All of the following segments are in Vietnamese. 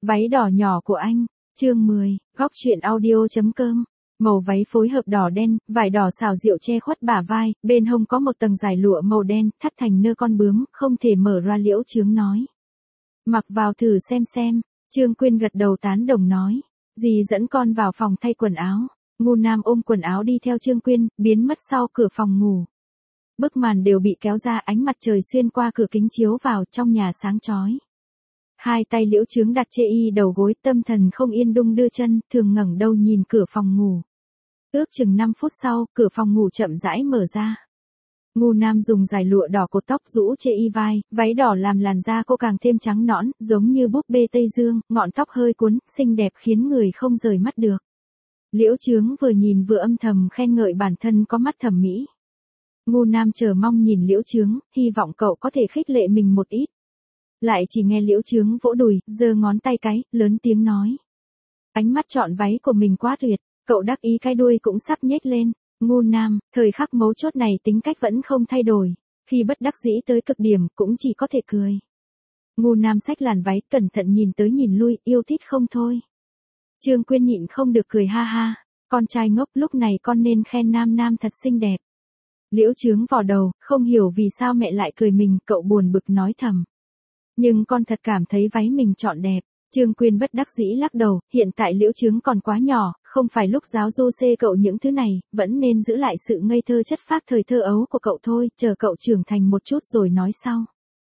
Váy đỏ nhỏ của anh, chương 10, góc truyện audio.com. Màu váy phối hợp đỏ đen, vải đỏ xào rượu che khuất bả vai, bên hông có một tầng dài lụa màu đen, thắt thành nơ con bướm, không thể mở ra. Liễu Chướng nói. Mặc vào thử xem. Trương Quyên gật đầu tán đồng nói. Dì dẫn con vào phòng thay quần áo. Ngu Nam ôm quần áo đi theo Trương Quyên, biến mất sau cửa phòng ngủ. Bức màn đều bị kéo ra, ánh mặt trời xuyên qua cửa kính chiếu vào, trong nhà sáng chói. Hai tay Liễu Chướng đặt chê y đầu gối, tâm thần không yên đung đưa chân, thường ngẩng đầu nhìn cửa phòng ngủ. Ước chừng 5 phút sau, cửa phòng ngủ chậm rãi mở ra. Ngu Nam dùng dải lụa đỏ cột tóc rũ chê y vai, váy đỏ làm làn da cô càng thêm trắng nõn, giống như búp bê Tây Dương, ngọn tóc hơi cuốn, xinh đẹp khiến người không rời mắt được. Liễu Chướng vừa nhìn vừa âm thầm khen ngợi bản thân có mắt thẩm mỹ. Ngu Nam chờ mong nhìn Liễu Chướng, hy vọng cậu có thể khích lệ mình một ít. Lại chỉ nghe Liễu Chướng vỗ đùi, giơ ngón tay cái, lớn tiếng nói. Ánh mắt chọn váy của mình quá tuyệt, cậu đắc ý cái đuôi cũng sắp nhếch lên. Ngu Nam, thời khắc mấu chốt này tính cách vẫn không thay đổi, khi bất đắc dĩ tới cực điểm cũng chỉ có thể cười. Ngu Nam xách làn váy, cẩn thận nhìn tới nhìn lui, yêu thích không thôi. Trương Quyên nhịn không được cười ha ha, con trai ngốc, lúc này con nên khen Nam thật xinh đẹp. Liễu Chướng vò đầu, không hiểu vì sao mẹ lại cười mình, cậu buồn bực nói thầm. Nhưng con thật cảm thấy váy mình chọn đẹp. Trương Quyên bất đắc dĩ lắc đầu, hiện tại Liễu Chướng còn quá nhỏ, không phải lúc giáo du xê cậu những thứ này, vẫn nên giữ lại sự ngây thơ chất phác thời thơ ấu của cậu thôi, chờ cậu trưởng thành một chút rồi nói sau.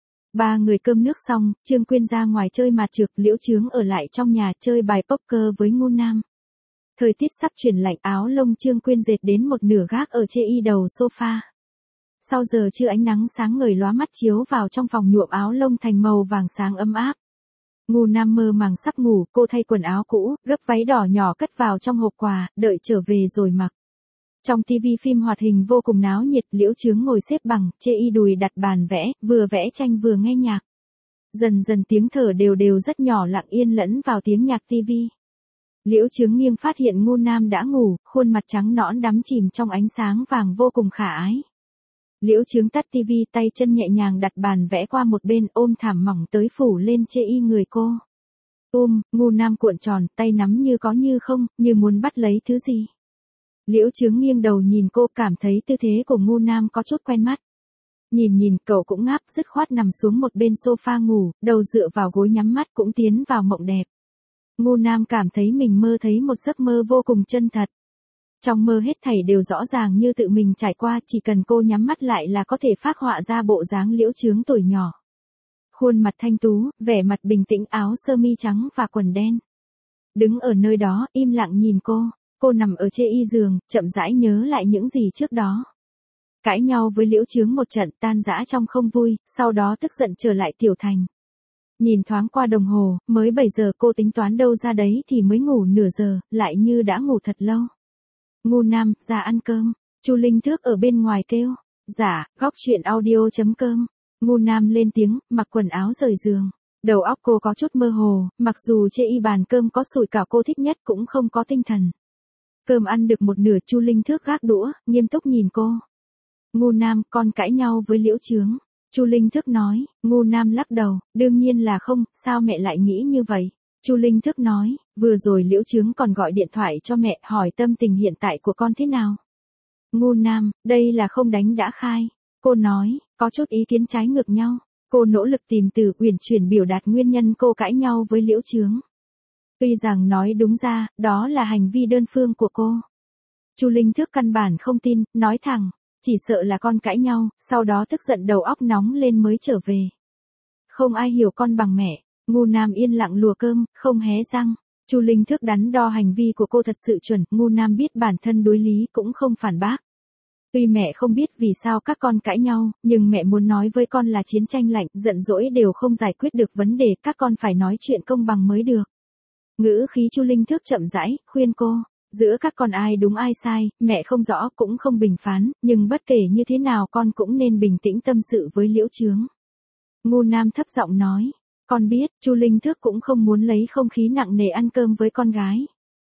Ba người cơm nước xong, Trương Quyên ra ngoài chơi mạt trược, Liễu Chướng ở lại trong nhà chơi bài poker với Ngu Nam. Thời tiết sắp chuyển lạnh, áo lông Trương Quyên dệt đến một nửa gác ở chê y đầu sofa. Sau giờ trưa ánh nắng sáng ngời lóa mắt chiếu vào trong phòng, nhuộm áo lông thành màu vàng sáng ấm áp. Ngu Nam mơ màng sắp ngủ, cô thay quần áo cũ, gấp váy đỏ nhỏ cất vào trong hộp quà, đợi trở về rồi mặc. Trong tivi phim hoạt hình vô cùng náo nhiệt, Liễu Chướng ngồi xếp bằng, chê y đùi đặt bàn vẽ, vừa vẽ tranh vừa nghe nhạc. Dần dần tiếng thở đều rất nhỏ lặng yên lẫn vào tiếng nhạc tivi. Liễu Chướng nghiêng phát hiện Ngu Nam đã ngủ, khuôn mặt trắng nõn đắm chìm trong ánh sáng vàng vô cùng khả ái. Liễu Chướng tắt tivi, tay chân nhẹ nhàng đặt bàn vẽ qua một bên, ôm thảm mỏng tới phủ lên chê y người cô. Ngu Nam cuộn tròn, tay nắm như có như không, như muốn bắt lấy thứ gì. Liễu Chướng nghiêng đầu nhìn cô, cảm thấy tư thế của Ngu Nam có chút quen mắt. Nhìn cậu cũng ngáp, dứt khoát nằm xuống một bên sofa ngủ, đầu dựa vào gối nhắm mắt cũng tiến vào mộng đẹp. Ngu Nam cảm thấy mình mơ thấy một giấc mơ vô cùng chân thật. Trong mơ hết thảy đều rõ ràng như tự mình trải qua, chỉ cần cô nhắm mắt lại là có thể phác họa ra bộ dáng Liễu Chướng tuổi nhỏ. Khuôn mặt thanh tú, vẻ mặt bình tĩnh, áo sơ mi trắng và quần đen. Đứng ở nơi đó, im lặng nhìn cô nằm ở chê y giường, chậm rãi nhớ lại những gì trước đó. Cãi nhau với Liễu Chướng một trận, tan rã trong không vui, sau đó tức giận trở lại tiểu thành. Nhìn thoáng qua đồng hồ, mới 7 giờ, cô tính toán đâu ra đấy thì mới ngủ nửa giờ, lại như đã ngủ thật lâu. Ngu Nam, ra ăn cơm. Chu Linh Thước ở bên ngoài kêu. Dạ, góc truyện audio.com. Ngu Nam lên tiếng, mặc quần áo rời giường. Đầu óc cô có chút mơ hồ, mặc dù chê y bàn cơm có sủi cảo cô thích nhất cũng không có tinh thần. Cơm ăn được một nửa, Chu Linh Thước gác đũa, nghiêm túc nhìn cô. Ngu Nam, con cãi nhau với Liễu Chướng. Chu Linh Thước nói. Ngu Nam lắc đầu, đương nhiên là không, sao mẹ lại nghĩ như vậy? Chu Linh Thước nói, vừa rồi Liễu Chướng còn gọi điện thoại cho mẹ hỏi tâm tình hiện tại của con thế nào. Ngu Nam, đây là không đánh đã khai. Cô nói, có chút ý kiến trái ngược nhau. Cô nỗ lực tìm từ uyển chuyển biểu đạt nguyên nhân cô cãi nhau với Liễu Chướng. Tuy rằng nói đúng ra, đó là hành vi đơn phương của cô. Chu Linh Thước căn bản không tin, nói thẳng, chỉ sợ là con cãi nhau, sau đó tức giận đầu óc nóng lên mới trở về. Không ai hiểu con bằng mẹ. Ngu Nam yên lặng lùa cơm, không hé răng. Chu Linh Thước đắn đo hành vi của cô thật sự chuẩn, Ngu Nam biết bản thân đối lý cũng không phản bác. Tuy mẹ không biết vì sao các con cãi nhau, nhưng mẹ muốn nói với con là chiến tranh lạnh, giận dỗi đều không giải quyết được vấn đề, các con phải nói chuyện công bằng mới được. Ngữ khí Chu Linh Thước chậm rãi, khuyên cô, giữa các con ai đúng ai sai, mẹ không rõ cũng không bình phán, nhưng bất kể như thế nào con cũng nên bình tĩnh tâm sự với Liễu Chướng. Ngu Nam thấp giọng nói. Con biết, Chu Linh Thước cũng không muốn lấy không khí nặng nề ăn cơm với con gái.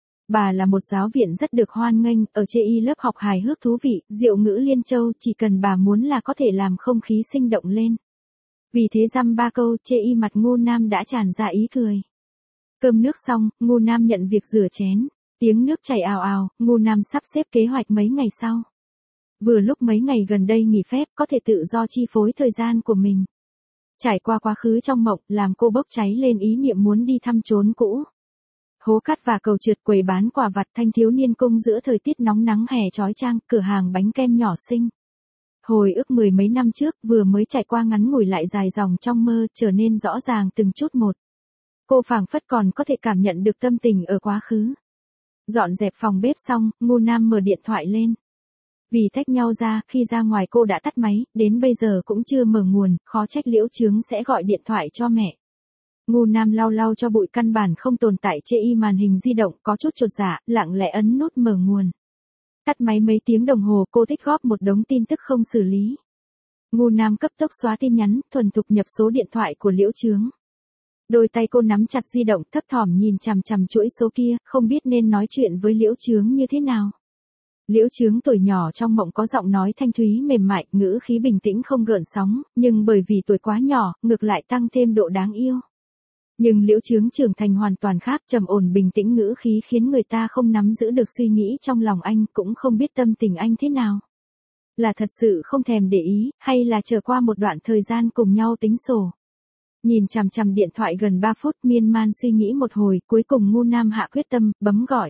Bà là một giáo viện rất được hoan nghênh, ở chê y lớp học hài hước thú vị, diệu ngữ liên châu, chỉ cần bà muốn là có thể làm không khí sinh động lên. Vì thế dăm ba câu, chê y mặt Ngu Nam đã tràn ra ý cười. Cơm nước xong, Ngu Nam nhận việc rửa chén. Tiếng nước chảy ào ào, Ngu Nam sắp xếp kế hoạch mấy ngày sau. Vừa lúc mấy ngày gần đây nghỉ phép có thể tự do chi phối thời gian của mình. Trải qua quá khứ trong mộng làm cô bốc cháy lên ý niệm muốn đi thăm chốn cũ. Hố cát và cầu trượt, quầy bán quà vặt, thanh thiếu niên cung giữa thời tiết nóng nắng hè chói chang, cửa hàng bánh kem nhỏ xinh. Hồi ức mười mấy năm trước vừa mới trải qua ngắn ngủi lại dài dòng trong mơ trở nên rõ ràng từng chút một. Cô phảng phất còn có thể cảm nhận được tâm tình ở quá khứ. Dọn dẹp phòng bếp xong, Ngu Nam mở điện thoại lên. Vì tách nhau ra, khi ra ngoài cô đã tắt máy, đến bây giờ cũng chưa mở nguồn, khó trách Liễu Chướng sẽ gọi điện thoại cho mẹ. Ngu Nam lau lau cho bụi căn bản không tồn tại chê y màn hình di động có chút chột dạ, lặng lẽ ấn nút mở nguồn. Tắt máy mấy tiếng đồng hồ cô tích góp một đống tin tức không xử lý. Ngu Nam cấp tốc xóa tin nhắn, thuần thục nhập số điện thoại của Liễu Chướng. Đôi tay cô nắm chặt di động thấp thỏm nhìn chằm chằm chuỗi số kia, không biết nên nói chuyện với Liễu Chướng như thế nào. Liễu Chướng tuổi nhỏ trong mộng có giọng nói thanh thúy mềm mại, ngữ khí bình tĩnh không gợn sóng, nhưng bởi vì tuổi quá nhỏ, ngược lại tăng thêm độ đáng yêu. Nhưng Liễu Chướng trưởng thành hoàn toàn khác, trầm ổn bình tĩnh ngữ khí khiến người ta không nắm giữ được suy nghĩ trong lòng anh, cũng không biết tâm tình anh thế nào. Là thật sự không thèm để ý, hay là chờ qua một đoạn thời gian cùng nhau tính sổ. Nhìn chằm chằm điện thoại gần 3 phút miên man suy nghĩ một hồi, cuối cùng Ngu Nam hạ quyết tâm, bấm gọi.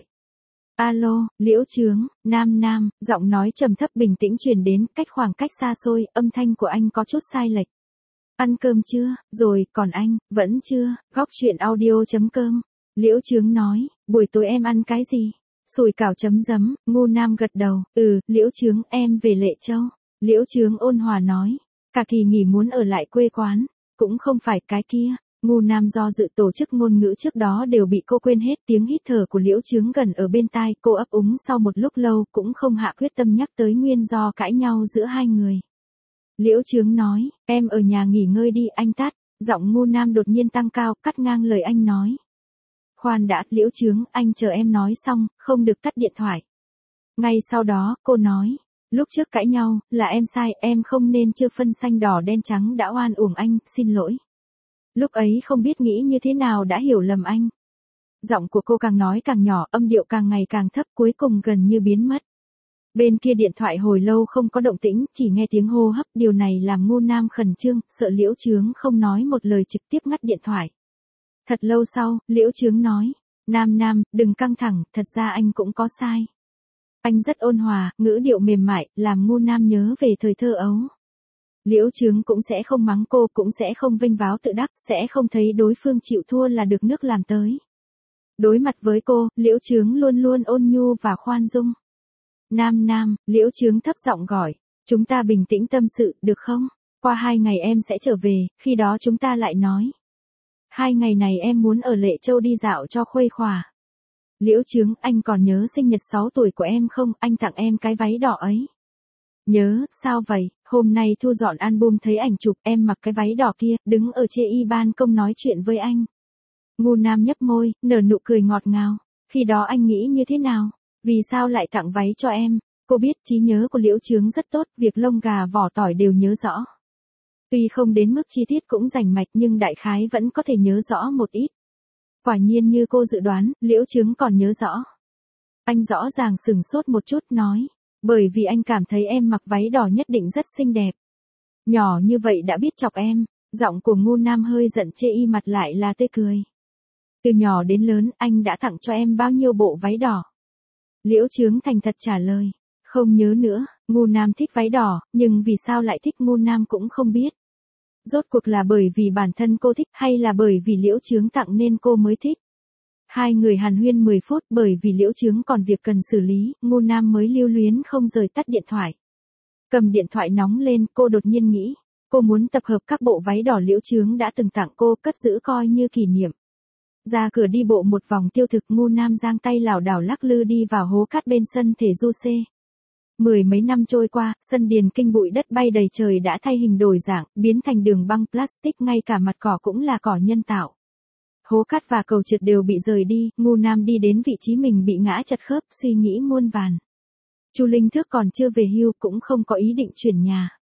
Alo, Liễu Chướng, Nam, giọng nói trầm thấp bình tĩnh truyền đến, cách khoảng cách xa xôi, âm thanh của anh có chút sai lệch. Ăn cơm chưa? Rồi, còn anh, vẫn chưa. Góc chuyện audio.com. Liễu Chướng nói, buổi tối em ăn cái gì? Sủi cảo chấm giấm. Ngu Nam gật đầu, Liễu Chướng, em về Lệ Châu. Liễu Chướng ôn hòa nói, cả kỳ nghỉ muốn ở lại quê quán. Cũng không phải cái kia. Ngu Nam do dự tổ chức ngôn ngữ trước đó đều bị cô quên hết, tiếng hít thở của Liễu Chướng gần ở bên tai, cô ấp úng sau một lúc lâu cũng không hạ quyết tâm nhắc tới nguyên do cãi nhau giữa hai người. Liễu Chướng nói, em ở nhà nghỉ ngơi đi, anh tắt. Giọng Ngu Nam đột nhiên tăng cao, cắt ngang lời anh nói. Khoan đã, Liễu Chướng, anh chờ em nói xong, không được tắt điện thoại. Ngay sau đó, cô nói, lúc trước cãi nhau, là em sai, em không nên chưa phân xanh đỏ đen trắng đã oan uổng anh, xin lỗi. Lúc ấy không biết nghĩ như thế nào đã hiểu lầm anh. Giọng của cô càng nói càng nhỏ, âm điệu càng ngày càng thấp, cuối cùng gần như biến mất. Bên kia điện thoại hồi lâu không có động tĩnh, chỉ nghe tiếng hô hấp, điều này làm Ngu Nam khẩn trương, sợ Liễu Chướng không nói một lời trực tiếp ngắt điện thoại. Thật lâu sau, Liễu Chướng nói, Nam, đừng căng thẳng, thật ra anh cũng có sai. Anh rất ôn hòa, ngữ điệu mềm mại, làm Ngu Nam nhớ về thời thơ ấu. Liễu Chướng cũng sẽ không mắng cô, cũng sẽ không vênh váo tự đắc, sẽ không thấy đối phương chịu thua là được nước làm tới. Đối mặt với cô, Liễu Chướng luôn luôn ôn nhu và khoan dung. Nam, Liễu Chướng thấp giọng gọi, chúng ta bình tĩnh tâm sự, được không? Qua 2 ngày em sẽ trở về, khi đó chúng ta lại nói. 2 ngày này em muốn ở Lệ Châu đi dạo cho khuây khỏa. Liễu Chướng, anh còn nhớ sinh nhật 6 tuổi của em không? Anh tặng em cái váy đỏ ấy. Nhớ, sao vậy? Hôm nay thu dọn album thấy ảnh chụp em mặc cái váy đỏ kia, đứng ở chê y ban công nói chuyện với anh. Ngu Nam nhấp môi, nở nụ cười ngọt ngào. Khi đó anh nghĩ như thế nào? Vì sao lại tặng váy cho em? Cô biết trí nhớ của Liễu Chướng rất tốt, việc lông gà vỏ tỏi đều nhớ rõ. Tuy không đến mức chi tiết cũng rành mạch nhưng đại khái vẫn có thể nhớ rõ một ít. Quả nhiên như cô dự đoán, Liễu Chướng còn nhớ rõ. Anh rõ ràng sừng sốt một chút nói, bởi vì anh cảm thấy em mặc váy đỏ nhất định rất xinh đẹp. Nhỏ như vậy đã biết chọc em, giọng của Ngu Nam hơi giận chê y mặt lại là tươi cười. Từ nhỏ đến lớn anh đã tặng cho em bao nhiêu bộ váy đỏ? Liễu Chướng thành thật trả lời, không nhớ nữa. Ngu Nam thích váy đỏ, nhưng vì sao lại thích Ngu Nam cũng không biết. Rốt cuộc là bởi vì bản thân cô thích hay là bởi vì Liễu Chướng tặng nên cô mới thích. Hai người hàn huyên 10 phút, bởi vì Liễu Chướng còn việc cần xử lý, Ngu Nam mới lưu luyến không rời tắt điện thoại. Cầm điện thoại nóng lên, cô đột nhiên nghĩ, cô muốn tập hợp các bộ váy đỏ Liễu Chướng đã từng tặng cô, cất giữ coi như kỷ niệm. Ra cửa đi bộ một vòng tiêu thực, Ngu Nam giang tay lảo đảo lắc lư đi vào hố cát bên sân thể du C. Mười mấy năm trôi qua, sân điền kinh bụi đất bay đầy trời đã thay hình đổi dạng, biến thành đường băng plastic, ngay cả mặt cỏ cũng là cỏ nhân tạo. Hố cát và cầu trượt đều bị rời đi, Ngu Nam đi đến vị trí mình bị ngã chật khớp, suy nghĩ muôn vàn. Chu Linh Thước còn chưa về hưu, cũng không có ý định chuyển nhà.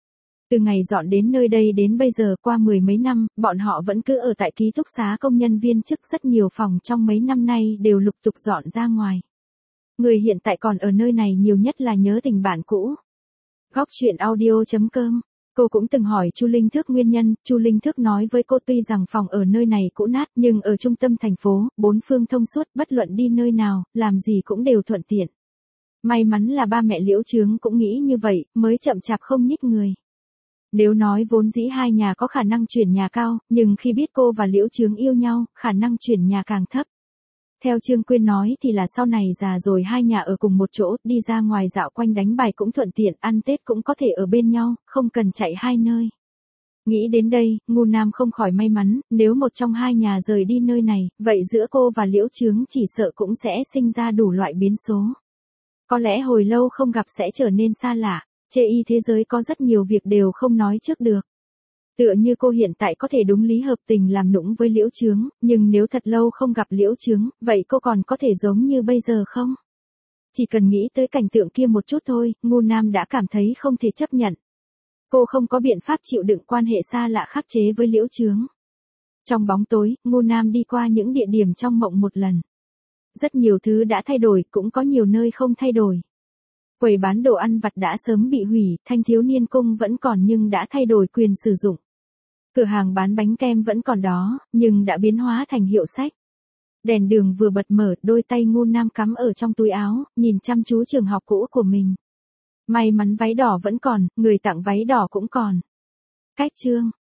Từ ngày dọn đến nơi đây đến bây giờ qua mười mấy năm, bọn họ vẫn cứ ở tại ký túc xá công nhân viên chức, rất nhiều phòng trong mấy năm nay đều lục tục dọn ra ngoài. Người hiện tại còn ở nơi này nhiều nhất là nhớ tình bạn cũ. Góc chuyện audio.com. Cô cũng từng hỏi Chu Linh Thước nguyên nhân, Chu Linh Thước nói với cô tuy rằng phòng ở nơi này cũ nát nhưng ở trung tâm thành phố, bốn phương thông suốt, bất luận đi nơi nào, làm gì cũng đều thuận tiện. May mắn là ba mẹ Liễu Chướng cũng nghĩ như vậy, mới chậm chạp không nhích người. Nếu nói vốn dĩ hai nhà có khả năng chuyển nhà cao, nhưng khi biết cô và Liễu Chướng yêu nhau, khả năng chuyển nhà càng thấp. Theo Trương Quyên nói thì là sau này già rồi hai nhà ở cùng một chỗ, đi ra ngoài dạo quanh đánh bài cũng thuận tiện, ăn Tết cũng có thể ở bên nhau, không cần chạy hai nơi. Nghĩ đến đây, Ngu Nam không khỏi may mắn, nếu một trong hai nhà rời đi nơi này, vậy giữa cô và Liễu Chướng chỉ sợ cũng sẽ sinh ra đủ loại biến số. Có lẽ hồi lâu không gặp sẽ trở nên xa lạ, chê y thế giới có rất nhiều việc đều không nói trước được. Tựa như cô hiện tại có thể đúng lý hợp tình làm nũng với Liễu Chướng, nhưng nếu thật lâu không gặp Liễu Chướng, vậy cô còn có thể giống như bây giờ không? Chỉ cần nghĩ tới cảnh tượng kia một chút thôi, Ngu Nam đã cảm thấy không thể chấp nhận. Cô không có biện pháp chịu đựng quan hệ xa lạ khắc chế với Liễu Chướng. Trong bóng tối, Ngu Nam đi qua những địa điểm trong mộng một lần. Rất nhiều thứ đã thay đổi, cũng có nhiều nơi không thay đổi. Quầy bán đồ ăn vặt đã sớm bị hủy, Thanh Thiếu Niên Cung vẫn còn nhưng đã thay đổi quyền sử dụng. Cửa hàng bán bánh kem vẫn còn đó, nhưng đã biến hóa thành hiệu sách. Đèn đường vừa bật mở, đôi tay Ngu Nam cắm ở trong túi áo, nhìn chăm chú trường học cũ của mình. May mắn váy đỏ vẫn còn, người tặng váy đỏ cũng còn. Cách chương